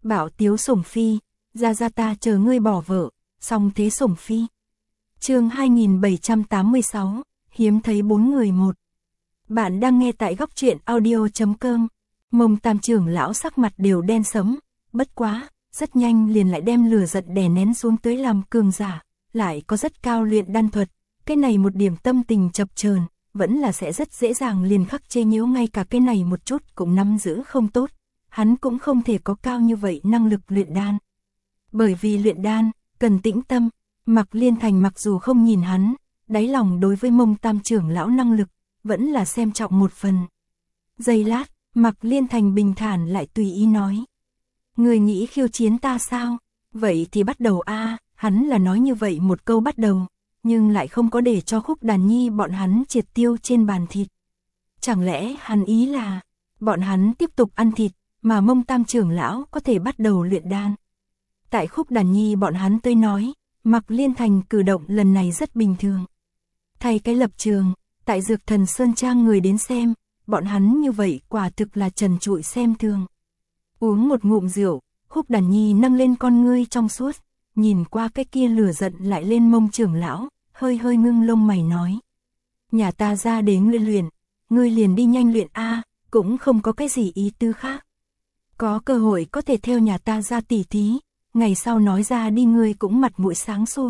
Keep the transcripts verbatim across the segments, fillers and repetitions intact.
Bảo Tiếu Sủng Phi, ra ra ta chờ ngươi bỏ vợ, xong thế Sủng Phi. Chương hai nghìn bảy trăm tám mươi sáu, hiếm thấy bốn người một. Bạn đang nghe tại góc truyện audio chấm com. Mông Tam trưởng lão sắc mặt đều đen sẫm, bất quá, rất nhanh liền lại đem lửa giận đè nén xuống tới làm cường giả, lại có rất cao luyện đan thuật, cái này một điểm tâm tình chập chờn, vẫn là sẽ rất dễ dàng liền khắc chế nhiễu ngay cả cái này một chút cũng nắm giữ không tốt, hắn cũng không thể có cao như vậy năng lực luyện đan. Bởi vì luyện đan, cần tĩnh tâm, Mạc Liên Thành mặc dù không nhìn hắn, đáy lòng đối với Mông Tam trưởng lão năng lực, vẫn là xem trọng một phần. Giây lát, Mạc Liên Thành bình thản lại tùy ý nói. Người nghĩ khiêu chiến ta sao? Vậy thì bắt đầu a. Hắn là nói như vậy một câu bắt đầu, nhưng lại không có để cho Khúc Đàn Nhi bọn hắn triệt tiêu trên bàn thịt. Chẳng lẽ hắn ý là, bọn hắn tiếp tục ăn thịt, mà Mông Tam trưởng lão có thể bắt đầu luyện đan. Tại Khúc Đàn Nhi bọn hắn tới nói, Mạc Liên Thành cử động lần này rất bình thường. Thay cái lập trường, tại Dược Thần Sơn Trang người đến xem, bọn hắn như vậy quả thực là trần trụi xem thường. Uống một ngụm rượu, Khúc Đàn Nhi nâng lên con ngươi trong suốt, nhìn qua cái kia lửa giận lại lên Mông trưởng lão, hơi hơi ngưng lông mày nói. Nhà ta ra đến luyện luyện, ngươi liền đi nhanh luyện a, cũng không có cái gì ý tư khác. Có cơ hội có thể theo nhà ta ra tỉ thí, ngày sau nói ra đi ngươi cũng mặt mũi sáng sủa.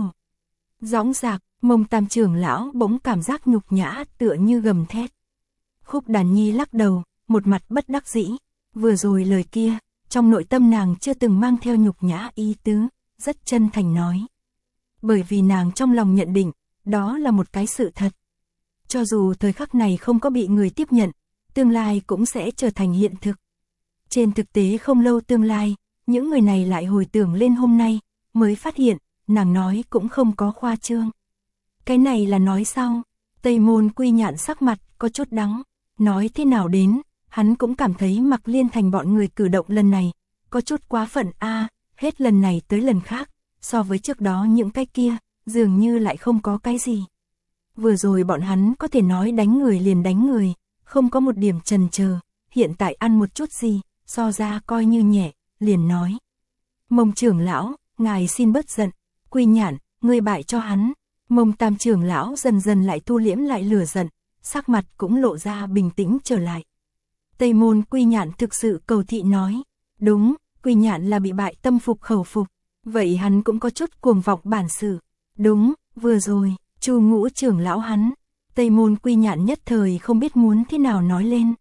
Dõng dạc, Mông Tam trưởng lão bỗng cảm giác nhục nhã tựa như gầm thét. Khúc Đàn Nhi lắc đầu, một mặt bất đắc dĩ, vừa rồi lời kia, trong nội tâm nàng chưa từng mang theo nhục nhã ý tứ, rất chân thành nói. Bởi vì nàng trong lòng nhận định, đó là một cái sự thật. Cho dù thời khắc này không có bị người tiếp nhận, tương lai cũng sẽ trở thành hiện thực. Trên thực tế không lâu tương lai, những người này lại hồi tưởng lên hôm nay, mới phát hiện, nàng nói cũng không có khoa trương. Cái này là nói sau, Tây Môn Quy Nhạn sắc mặt có chút đắng, nói thế nào đến, hắn cũng cảm thấy Mạc Liên Thành bọn người cử động lần này, có chút quá phận a, hết lần này tới lần khác, so với trước đó những cái kia, dường như lại không có cái gì. Vừa rồi bọn hắn có thể nói đánh người liền đánh người, không có một điểm chần chờ, hiện tại ăn một chút gì, so ra coi như nhẹ, liền nói. Mông trưởng lão, ngài xin bớt giận, Quy Nhạn, ngươi bại cho hắn. Mông Tam trưởng lão dần dần lại thu liễm lại lửa giận, sắc mặt cũng lộ ra bình tĩnh trở lại. Tây Môn Quy Nhạn thực sự cầu thị nói, đúng, Quy Nhạn là bị bại tâm phục khẩu phục, vậy hắn cũng có chút cuồng vọng bản sự. Đúng, vừa rồi, Chu Ngũ trưởng lão hắn, Tây Môn Quy Nhạn nhất thời không biết muốn thế nào nói lên.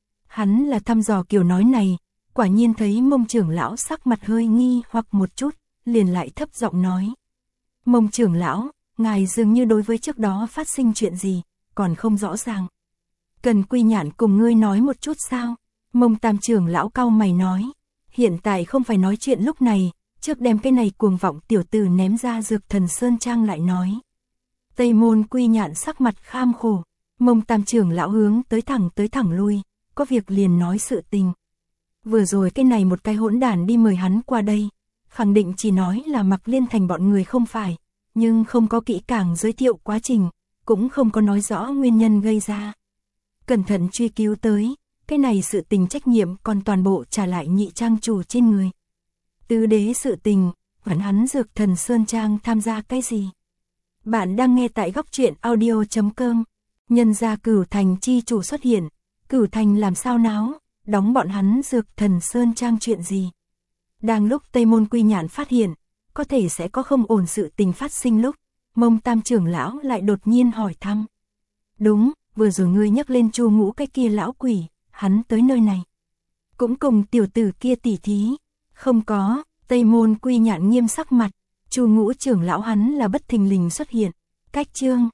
Hắn là thăm dò kiểu nói này, quả nhiên thấy Mông trưởng lão sắc mặt hơi nghi hoặc một chút, liền lại thấp giọng nói. Mông trưởng lão, ngài dường như đối với trước đó phát sinh chuyện gì, còn không rõ ràng. Cần Quy Nhạn cùng ngươi nói một chút sao? Mông Tam trưởng lão cau mày nói. Hiện tại không phải nói chuyện lúc này, trước đem cái này cuồng vọng tiểu tử ném ra Dược Thần Sơn Trang lại nói. Tây Môn Quy Nhạn sắc mặt kham khổ, Mông Tam trưởng lão hướng tới thẳng tới thẳng lui, có việc liền nói sự tình. Vừa rồi cái này một cái hỗn đản đi mời hắn qua đây, khẳng định chỉ nói là Mạc Liên Thành bọn người không phải, nhưng không có kỹ càng giới thiệu quá trình, cũng không có nói rõ nguyên nhân gây ra. Cẩn thận truy cứu tới, cái này sự tình trách nhiệm còn toàn bộ trả lại nhị trang chủ trên người. Tứ đế sự tình, vẫn hắn Dược Thần Sơn Trang tham gia cái gì? Bạn đang nghe tại góc truyện audio chấm com. Nhân gia Cửu Thành chi chủ xuất hiện, Cửu Thành làm sao náo, đóng bọn hắn Dược Thần Sơn Trang chuyện gì? Đang lúc Tây Môn Quy Nhạn phát hiện, có thể sẽ có không ổn sự tình phát sinh lúc, Mông Tam trưởng lão lại đột nhiên hỏi thăm. Đúng, vừa rồi ngươi nhắc lên Chu Ngũ cái kia lão quỷ, hắn tới nơi này. Cũng cùng tiểu tử kia tỉ thí. Không có, Tây Môn Quy Nhạn nghiêm sắc mặt, Chu Ngũ trưởng lão hắn là bất thình lình xuất hiện. Cách chương,